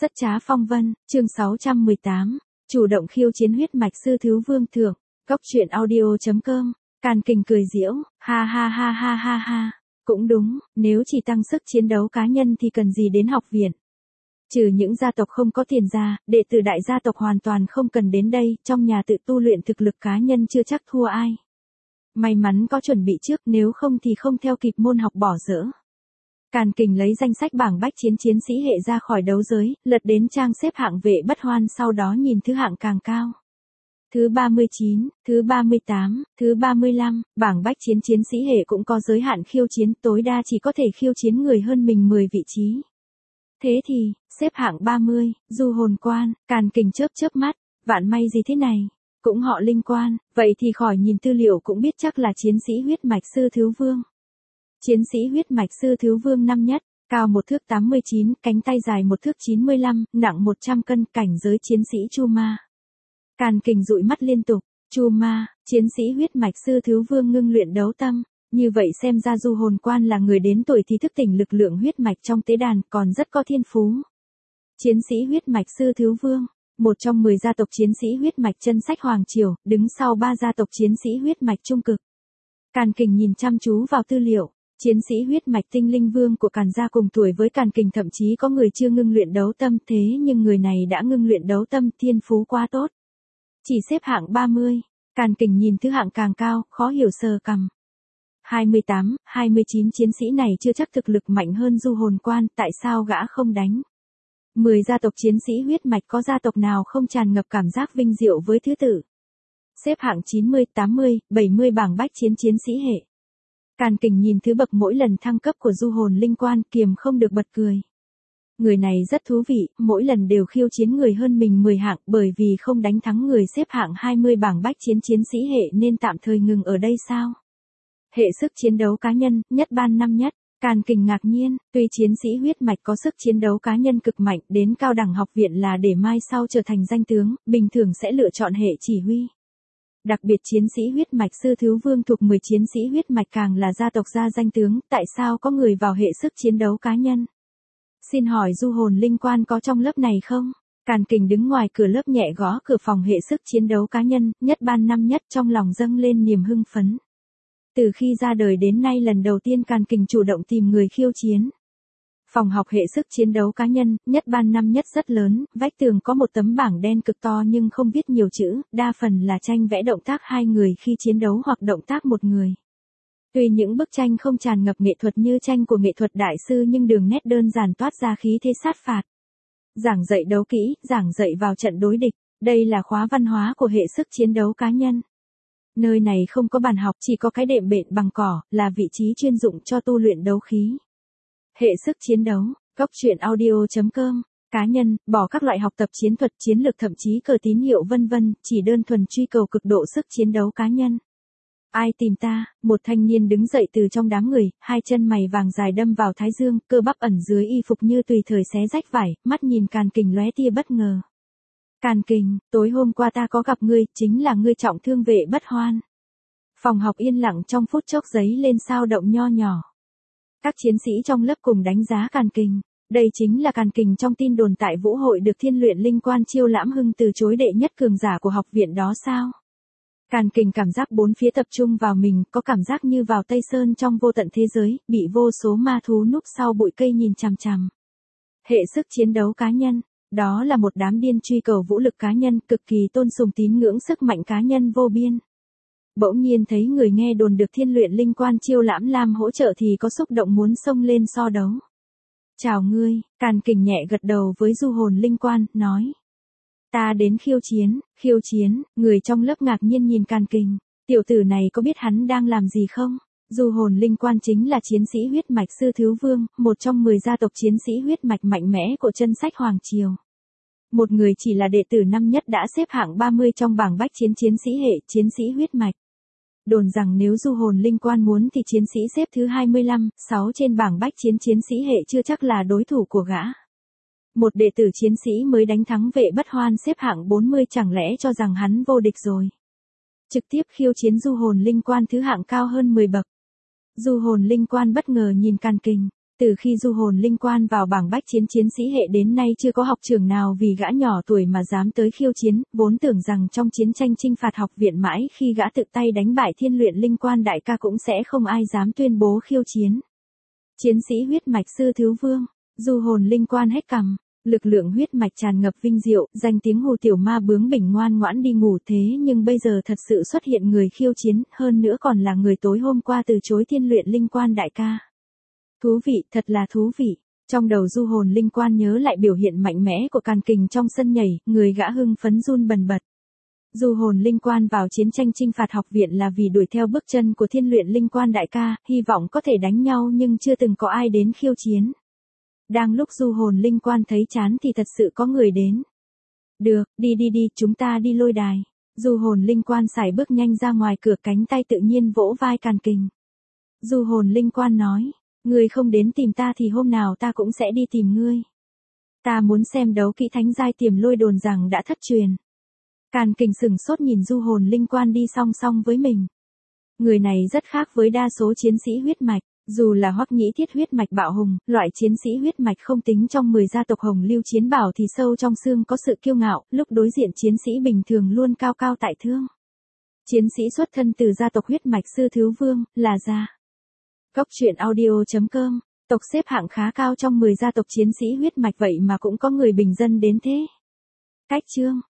Rất trá phong vân, chương 618, chủ động khiêu chiến huyết mạch sư thứ vương thượng, góc truyện audio.com, Càn Kình cười giễu, ha ha ha ha ha ha, cũng đúng, nếu chỉ tăng sức chiến đấu cá nhân thì cần gì đến học viện. Trừ những gia tộc không có tiền ra, đệ tử đại gia tộc hoàn toàn không cần đến đây, trong nhà tự tu luyện thực lực cá nhân chưa chắc thua ai. May mắn có chuẩn bị trước, nếu không thì không theo kịp môn học bỏ dở. Càn Kình lấy danh sách bảng bách chiến chiến sĩ hệ ra khỏi đấu giới, lật đến trang xếp hạng vệ bất hoan, sau đó nhìn thứ hạng càng cao. Thứ 39, thứ 38, thứ 35, bảng bách chiến chiến sĩ hệ cũng có giới hạn khiêu chiến, tối đa chỉ có thể khiêu chiến người hơn mình 10 vị trí. Thế thì, xếp hạng 30, Du Hồn Quan, Càn Kình chớp mắt, vạn may gì thế này, cũng họ Linh Quan, vậy thì khỏi nhìn tư liệu cũng biết chắc là chiến sĩ huyết mạch sư thứ vương. Chiến sĩ huyết mạch sư thứ vương năm nhất, cao 1 thước 89, cánh tay dài 1 thước 95, nặng 100 cân, cảnh giới chiến sĩ Chu Ma. Càn Kình dụi mắt liên tục, Chu Ma, chiến sĩ huyết mạch sư thứ vương ngưng luyện đấu tâm, như vậy xem ra Du Hồn Quan là người đến tuổi thì thức tỉnh lực lượng huyết mạch trong tế đàn, còn rất có thiên phú. Chiến sĩ huyết mạch sư thứ vương, một trong 10 gia tộc chiến sĩ huyết mạch chân sách Hoàng Triều, đứng sau 3 gia tộc chiến sĩ huyết mạch trung cực. Càn Kình nhìn chăm chú vào tư liệu. Chiến sĩ huyết mạch tinh linh vương của Càn gia cùng tuổi với Càn Kình, thậm chí có người chưa ngưng luyện đấu tâm, thế nhưng người này đã ngưng luyện đấu tâm, thiên phú quá tốt. Chỉ xếp hạng 30, Càn Kình nhìn thứ hạng càng cao, khó hiểu sờ cằm. 28, 29 chiến sĩ này chưa chắc thực lực mạnh hơn Du Hồn Quan, tại sao gã không đánh? 10 gia tộc chiến sĩ huyết mạch có gia tộc nào không tràn ngập cảm giác vinh diệu với thứ tự? Xếp hạng 90, 80, 70 bảng bách chiến chiến sĩ hệ. Càn Kình nhìn thứ bậc mỗi lần thăng cấp của Du Hồn Linh Quan, kiềm không được bật cười. Người này rất thú vị, mỗi lần đều khiêu chiến người hơn mình 10 hạng, bởi vì không đánh thắng người xếp hạng 20 bảng bách chiến chiến sĩ hệ nên tạm thời ngừng ở đây sao? Hệ sức chiến đấu cá nhân, nhất ban năm nhất. Càn Kình ngạc nhiên, tuy chiến sĩ huyết mạch có sức chiến đấu cá nhân cực mạnh, đến cao đẳng học viện là để mai sau trở thành danh tướng, bình thường sẽ lựa chọn hệ chỉ huy. Đặc biệt chiến sĩ huyết mạch sư thứ vương thuộc 10 chiến sĩ huyết mạch càng là gia tộc gia danh tướng, tại sao có người vào hệ sức chiến đấu cá nhân? Xin hỏi Du Hồn Linh Quan có trong lớp này không? Càn Kình đứng ngoài cửa lớp nhẹ gõ cửa phòng hệ sức chiến đấu cá nhân, nhất ban năm nhất, trong lòng dâng lên niềm hưng phấn. Từ khi ra đời đến nay lần đầu tiên Càn Kình chủ động tìm người khiêu chiến. Phòng học hệ sức chiến đấu cá nhân, nhất ban năm nhất rất lớn, vách tường có một tấm bảng đen cực to nhưng không viết nhiều chữ, đa phần là tranh vẽ động tác hai người khi chiến đấu hoặc động tác một người. Tuy những bức tranh không tràn ngập nghệ thuật như tranh của nghệ thuật đại sư nhưng đường nét đơn giản toát ra khí thế sát phạt. Giảng dạy đấu kỹ, giảng dạy vào trận đối địch, đây là khóa văn hóa của hệ sức chiến đấu cá nhân. Nơi này không có bàn học, chỉ có cái đệm bện bằng cỏ, là vị trí chuyên dụng cho tu luyện đấu khí. Hệ sức chiến đấu, góc truyện audio.com, cá nhân, bỏ các loại học tập chiến thuật, chiến lược, thậm chí cờ tín hiệu vân vân, chỉ đơn thuần truy cầu cực độ sức chiến đấu cá nhân. Ai tìm ta? Một thanh niên đứng dậy từ trong đám người, hai chân mày vàng dài đâm vào thái dương, cơ bắp ẩn dưới y phục như tùy thời xé rách vải, mắt nhìn Càn Kình lóe tia bất ngờ. Càn Kình, tối hôm qua ta có gặp ngươi, chính là ngươi trọng thương vệ bất hoan. Phòng học yên lặng trong phút chốc giấy lên sao động nho nhỏ. Các chiến sĩ trong lớp cùng đánh giá Càn Kình, đây chính là Càn Kình trong tin đồn tại Vũ hội được Thiên Luyện Linh Quan Chiêu Lãm Hưng từ chối đệ nhất cường giả của học viện đó sao? Càn Kình cảm giác bốn phía tập trung vào mình, có cảm giác như vào Tây Sơn trong vô tận thế giới, bị vô số ma thú núp sau bụi cây nhìn chằm chằm. Hệ sức chiến đấu cá nhân, đó là một đám điên truy cầu vũ lực cá nhân, cực kỳ tôn sùng tín ngưỡng sức mạnh cá nhân vô biên. Bỗng nhiên thấy người nghe đồn được Thiên Luyện Linh Quan Chiêu Lãm Lam hỗ trợ thì có xúc động muốn xông lên so đấu. Chào ngươi, Càn Kình nhẹ gật đầu với Du Hồn Linh Quan, nói. Ta đến khiêu chiến, người trong lớp ngạc nhiên nhìn Càn Kình, tiểu tử này có biết hắn đang làm gì không? Du Hồn Linh Quan chính là chiến sĩ huyết mạch sư thứ vương, một trong 10 gia tộc chiến sĩ huyết mạch mạnh mẽ của chân sách Hoàng Triều. Một người chỉ là đệ tử năm nhất đã xếp hạng 30 trong bảng bách chiến chiến sĩ hệ, chiến sĩ huyết mạch. Đồn rằng nếu Du Hồn Linh Quan muốn thì chiến sĩ xếp thứ 25, 6 trên bảng bách chiến chiến sĩ hệ chưa chắc là đối thủ của gã. Một đệ tử chiến sĩ mới đánh thắng vệ bất hoan xếp hạng 40 chẳng lẽ cho rằng hắn vô địch rồi. Trực tiếp khiêu chiến Du Hồn Linh Quan thứ hạng cao hơn 10 bậc. Du Hồn Linh Quan bất ngờ nhìn Càn Kình, Từ khi du hồn linh quan vào bảng bách chiến chiến sĩ hệ đến nay chưa có học trưởng nào vì gã nhỏ tuổi mà dám tới khiêu chiến, vốn tưởng rằng trong chiến tranh chinh phạt học viện mãi khi gã tự tay đánh bại thiên luyện linh quan đại ca cũng sẽ không ai dám tuyên bố khiêu chiến. Chiến sĩ huyết mạch sư thứ vương, du hồn linh quan hết cằm, lực lượng huyết mạch tràn ngập vinh diệu, danh tiếng Hồ tiểu ma bướng bỉnh ngoan ngoãn đi ngủ thế nhưng bây giờ thật sự xuất hiện người khiêu chiến, hơn nữa còn là người tối hôm qua từ chối thiên luyện linh quan đại ca. Thú vị, thật là thú vị. Trong đầu du hồn linh quan nhớ lại biểu hiện mạnh mẽ của Càn Kình trong sân nhảy, người gã hưng phấn run bần bật. Du hồn linh quan vào chiến tranh chinh phạt học viện là vì đuổi theo bước chân của thiên luyện linh quan đại ca, hy vọng có thể đánh nhau nhưng chưa từng có ai đến khiêu chiến. Đang lúc du hồn linh quan thấy chán thì thật sự có người đến. Được, đi, chúng ta đi lôi đài. Du hồn linh quan sải bước nhanh ra ngoài cửa, cánh tay tự nhiên vỗ vai Càn Kình. Du hồn linh quan nói, ngươi không đến tìm ta thì hôm nào ta cũng sẽ đi tìm ngươi. Ta muốn xem đấu kỹ thánh giai tiềm lôi đồn rằng đã thất truyền. Càn Kình sừng sốt nhìn du hồn linh quan đi song song với mình. Người này rất khác với đa số chiến sĩ huyết mạch. Dù là Hoắc Nhĩ Thiết huyết mạch bạo hùng, loại chiến sĩ huyết mạch không tính trong 10 gia tộc Hồng Lưu Chiến Bảo thì sâu trong xương có sự kiêu ngạo, lúc đối diện chiến sĩ bình thường luôn cao cao tại thượng. Chiến sĩ xuất thân từ gia tộc huyết mạch sư thứ vương, là gia. Góc truyện audio.com, tộc xếp hạng khá cao trong 10 gia tộc chiến sĩ huyết mạch vậy mà cũng có người bình dân đến thế. Cách chương